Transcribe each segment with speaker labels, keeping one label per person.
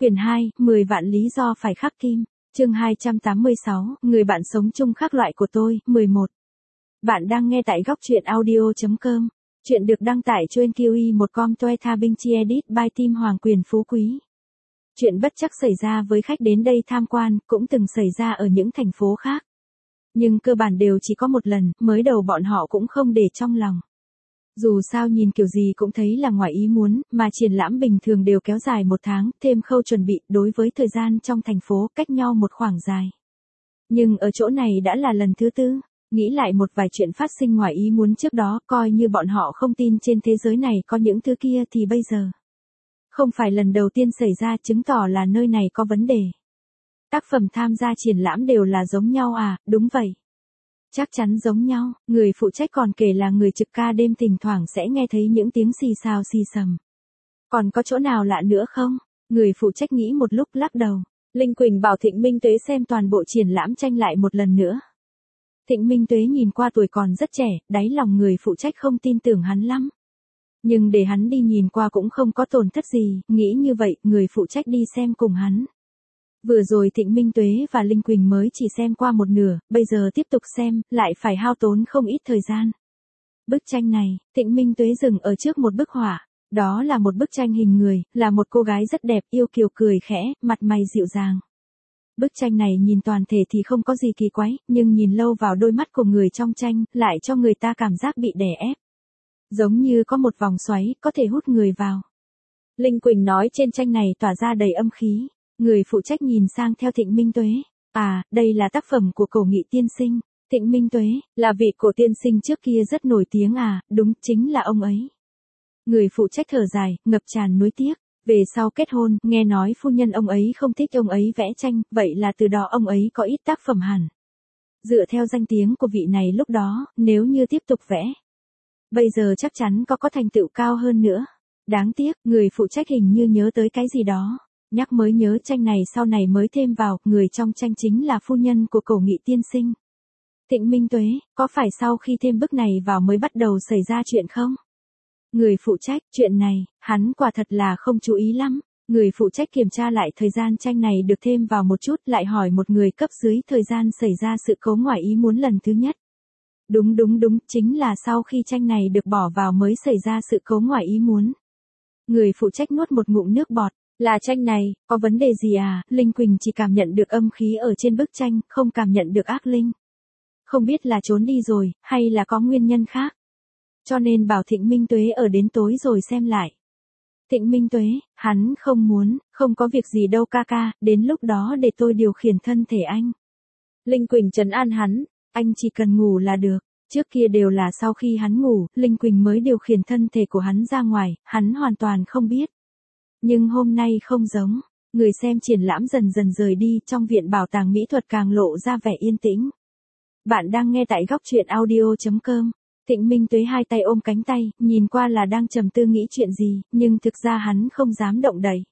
Speaker 1: Quyển 2, 10 vạn lý do phải khắc kim. Chương 286, người bạn sống chung khác loại của tôi, 11. Bạn đang nghe tại góc truyện audio.com. Chuyện được đăng tải trên QI1com Toe Tha Binh Chi Edit by Team Hoàng Quyền Phú Quý. Chuyện bất trắc xảy ra với khách đến đây tham quan, cũng từng xảy ra ở những thành phố khác. Nhưng cơ bản đều chỉ có một lần, mới đầu bọn họ cũng không để trong lòng. Dù sao nhìn kiểu gì cũng thấy là ngoài ý muốn, mà triển lãm bình thường đều kéo dài 1 tháng, thêm khâu chuẩn bị, đối với thời gian trong thành phố cách nhau một khoảng dài. Nhưng ở chỗ này đã là lần thứ 4, nghĩ lại một vài chuyện phát sinh ngoài ý muốn trước đó, coi như bọn họ không tin trên thế giới này có những thứ kia thì bây giờ. Không phải lần đầu tiên xảy ra, chứng tỏ là nơi này có vấn đề. Tác phẩm tham gia triển lãm đều là giống nhau à? Đúng vậy. Chắc chắn giống nhau, người phụ trách còn kể là người trực ca đêm thỉnh thoảng sẽ nghe thấy những tiếng xì xào xì xầm. Còn có chỗ nào lạ nữa không? Người phụ trách nghĩ một lúc lắc đầu. Linh Quỳnh bảo Thịnh Minh Tuế xem toàn bộ triển lãm tranh lại một lần nữa. Thịnh Minh Tuế nhìn qua tuổi còn rất trẻ, đáy lòng người phụ trách không tin tưởng hắn lắm. Nhưng để hắn đi nhìn qua cũng không có tổn thất gì, nghĩ như vậy, người phụ trách đi xem cùng hắn. Vừa rồi Thịnh Minh Tuế và Linh Quỳnh mới chỉ xem qua một nửa, bây giờ tiếp tục xem, lại phải hao tốn không ít thời gian. Bức tranh này, Thịnh Minh Tuế dừng ở trước một bức họa. Đó là một bức tranh hình người, là một cô gái rất đẹp, yêu kiều cười khẽ, mặt mày dịu dàng. Bức tranh này nhìn toàn thể thì không có gì kỳ quái, nhưng nhìn lâu vào đôi mắt của người trong tranh, lại cho người ta cảm giác bị đè ép. Giống như có một vòng xoáy, có thể hút người vào. Linh Quỳnh nói trên tranh này tỏa ra đầy âm khí. Người phụ trách nhìn sang theo Thịnh Minh Tuế. À, đây là tác phẩm của Cổ Nghị tiên sinh. Thịnh Minh Tuế, là vị cổ tiên sinh trước kia rất nổi tiếng à? Đúng, chính là ông ấy. Người phụ trách thở dài, ngập tràn nuối tiếc. Về sau kết hôn, nghe nói phu nhân ông ấy không thích ông ấy vẽ tranh, vậy là từ đó ông ấy có ít tác phẩm hẳn. Dựa theo danh tiếng của vị này lúc đó, nếu như tiếp tục vẽ, bây giờ chắc chắn có thành tựu cao hơn nữa. Đáng tiếc, người phụ trách hình như nhớ tới cái gì đó. Nhắc mới nhớ tranh này sau này mới thêm vào, người trong tranh chính là phu nhân của Cổ Nghị tiên sinh. Thịnh Minh Tuế, có phải sau khi thêm bức này vào mới bắt đầu xảy ra chuyện không? Người phụ trách, chuyện này, hắn quả thật là không chú ý lắm. Người phụ trách kiểm tra lại thời gian tranh này được thêm vào một chút, lại hỏi một người cấp dưới thời gian xảy ra sự cố ngoài ý muốn lần thứ nhất. Đúng, chính là sau khi tranh này được bỏ vào mới xảy ra sự cố ngoài ý muốn. Người phụ trách nuốt một ngụm nước bọt. Là tranh này, có vấn đề gì à? Linh Quỳnh chỉ cảm nhận được âm khí ở trên bức tranh, không cảm nhận được ác linh. Không biết là trốn đi rồi, hay là có nguyên nhân khác. Cho nên bảo Thịnh Minh Tuế ở đến tối rồi xem lại. Thịnh Minh Tuế, hắn không muốn, không có việc gì đâu ca ca, đến lúc đó để tôi điều khiển thân thể anh. Linh Quỳnh trấn an hắn, anh chỉ cần ngủ là được. Trước kia đều là sau khi hắn ngủ, Linh Quỳnh mới điều khiển thân thể của hắn ra ngoài, hắn hoàn toàn không biết. Nhưng hôm nay không giống, người xem triển lãm dần dần rời đi, trong viện bảo tàng mỹ thuật càng lộ ra vẻ yên tĩnh. Bạn đang nghe tại góc truyện audio.com. Thịnh Minh Tuế hai tay ôm cánh tay, nhìn qua là đang trầm tư nghĩ chuyện gì, nhưng thực ra hắn không dám động đậy.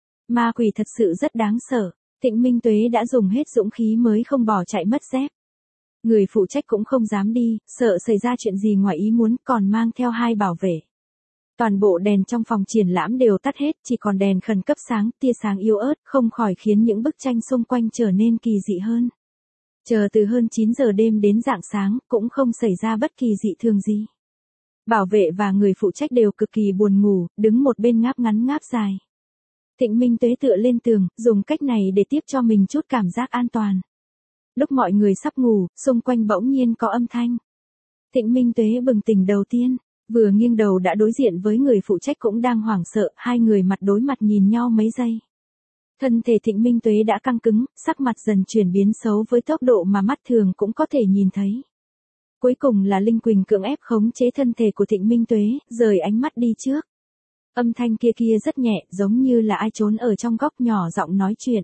Speaker 1: Ma quỷ thật sự rất đáng sợ, Thịnh Minh Tuế đã dùng hết dũng khí mới không bỏ chạy mất dép. Người phụ trách cũng không dám đi, sợ xảy ra chuyện gì ngoài ý muốn, còn mang theo 2 bảo vệ. Toàn bộ đèn trong phòng triển lãm đều tắt hết, chỉ còn đèn khẩn cấp sáng, tia sáng yếu ớt, không khỏi khiến những bức tranh xung quanh trở nên kỳ dị hơn. Chờ từ hơn 9 giờ đêm đến rạng sáng, cũng không xảy ra bất kỳ dị thường gì. Bảo vệ và người phụ trách đều cực kỳ buồn ngủ, đứng một bên ngáp ngắn ngáp dài. Thịnh Minh Tuế tựa lên tường, dùng cách này để tiếp cho mình chút cảm giác an toàn. Lúc mọi người sắp ngủ, xung quanh bỗng nhiên có âm thanh. Thịnh Minh Tuế bừng tỉnh đầu tiên. Vừa nghiêng đầu đã đối diện với người phụ trách cũng đang hoảng sợ, 2 người mặt đối mặt nhìn nhau mấy giây. Thân thể Thịnh Minh Tuế đã căng cứng, sắc mặt dần chuyển biến xấu với tốc độ mà mắt thường cũng có thể nhìn thấy. Cuối cùng là Linh Quỳnh cưỡng ép khống chế thân thể của Thịnh Minh Tuế, rời ánh mắt đi trước. Âm thanh kia rất nhẹ, giống như là ai trốn ở trong góc nhỏ giọng nói chuyện.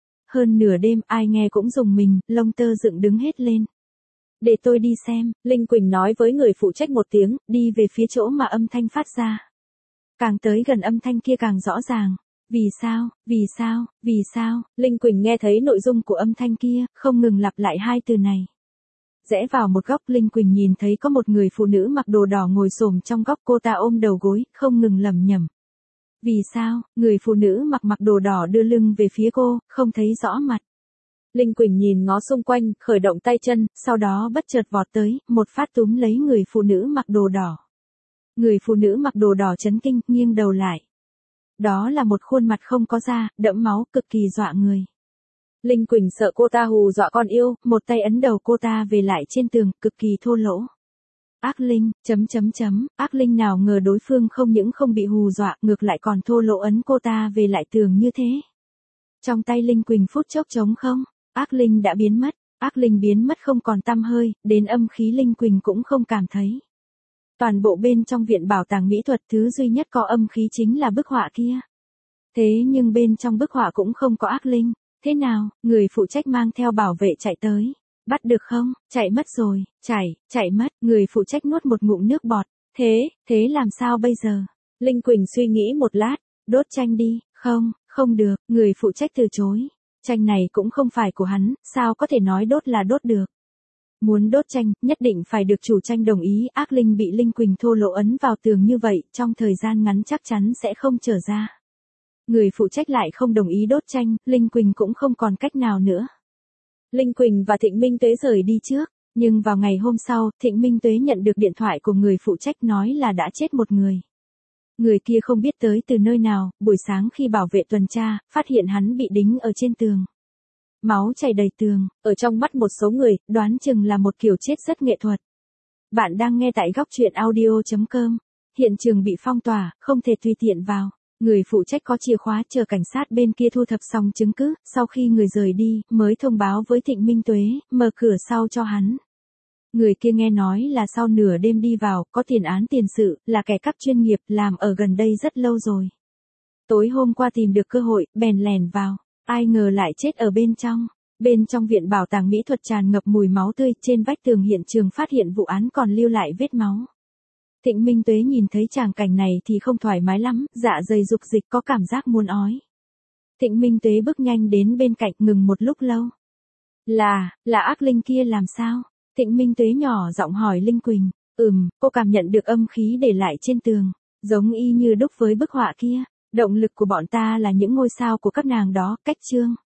Speaker 1: Hơn nửa đêm ai nghe cũng rùng mình, lông tơ dựng đứng hết lên. Để tôi đi xem, Linh Quỳnh nói với người phụ trách một tiếng, đi về phía chỗ mà âm thanh phát ra. Càng tới gần âm thanh kia càng rõ ràng. Vì sao, Linh Quỳnh nghe thấy nội dung của âm thanh kia, không ngừng lặp lại 2 từ này. Rẽ vào một góc, Linh Quỳnh nhìn thấy có một người phụ nữ mặc đồ đỏ ngồi xổm trong góc, cô ta ôm đầu gối, không ngừng lẩm nhẩm. Vì sao, người phụ nữ mặc đồ đỏ đưa lưng về phía cô, không thấy rõ mặt.
Speaker 2: Linh Quỳnh nhìn ngó xung quanh, khởi động tay chân, sau đó bất chợt vọt tới, một phát túm lấy người phụ nữ mặc đồ đỏ.
Speaker 1: Người phụ nữ mặc đồ đỏ chấn kinh, nghiêng đầu lại. Đó là một khuôn mặt không có da, đẫm máu, cực kỳ dọa người.
Speaker 2: Linh Quỳnh sợ cô ta hù dọa con yêu,
Speaker 1: một tay ấn đầu cô ta về lại trên tường, cực kỳ thô lỗ. Ác linh, ác linh nào ngờ đối phương không những không bị hù dọa, ngược lại còn thô lỗ ấn cô ta về lại tường như thế. Trong tay Linh Quỳnh phút chốc trống không, ác linh đã biến mất, ác linh biến mất không còn tăm hơi, đến âm khí Linh Quỳnh cũng không cảm thấy. Toàn bộ bên trong viện bảo tàng mỹ thuật thứ duy nhất có âm khí chính là bức họa kia. Thế nhưng bên trong bức họa cũng không có ác linh, thế nào, người phụ trách mang theo bảo vệ chạy tới. Bắt được không, chạy mất rồi, chạy mất, người phụ trách nuốt một ngụm nước bọt, thế làm sao bây giờ?
Speaker 2: Linh Quỳnh suy nghĩ một lát,
Speaker 1: đốt tranh đi, không được, người phụ trách từ chối. Tranh này cũng không phải của hắn, sao có thể nói đốt là đốt được. Muốn đốt tranh, nhất định phải được chủ tranh đồng ý, ác linh bị Linh Quỳnh thô lỗ ấn vào tường như vậy, trong thời gian ngắn chắc chắn sẽ không trở ra. Người phụ trách lại không đồng ý đốt tranh, Linh Quỳnh cũng không còn cách nào nữa.
Speaker 2: Linh Quỳnh và Thịnh Minh Tuế rời đi trước,
Speaker 1: nhưng vào ngày hôm sau, Thịnh Minh Tuế nhận được điện thoại của người phụ trách nói là đã chết một người. Người kia không biết tới từ nơi nào, buổi sáng khi bảo vệ tuần tra, phát hiện hắn bị đính ở trên tường. Máu chảy đầy tường,
Speaker 2: ở trong mắt một số người,
Speaker 1: đoán chừng là một kiểu chết rất nghệ thuật. Bạn đang nghe tại góc truyện audio.com. Hiện trường bị phong tỏa, không thể tùy tiện vào. Người phụ trách có chìa khóa chờ cảnh sát bên kia thu thập xong chứng cứ, sau khi người rời đi, mới thông báo với Thịnh Minh Tuế, mở cửa sau cho hắn. Người kia nghe nói là sau nửa đêm đi vào, có tiền án tiền sự, là kẻ cắp chuyên nghiệp, làm ở gần đây rất lâu rồi. Tối hôm qua tìm được cơ hội, bèn lèn vào, ai ngờ lại chết ở bên trong. Bên trong viện bảo tàng mỹ thuật tràn ngập mùi máu tươi, trên vách tường hiện trường phát hiện vụ án còn lưu lại vết máu. Thịnh Minh Tuế nhìn thấy tràng cảnh này thì không thoải mái lắm, dạ dày dục dịch có cảm giác muốn ói. Thịnh Minh Tuế bước nhanh đến bên cạnh, ngừng một lúc lâu. Là ác linh kia làm sao? Thịnh Minh Tuế nhỏ giọng hỏi Linh Quỳnh. Cô cảm nhận được âm khí để lại trên tường, giống y như đúc với bức họa kia. Động lực của bọn ta là những ngôi sao của các nàng đó, cách chương.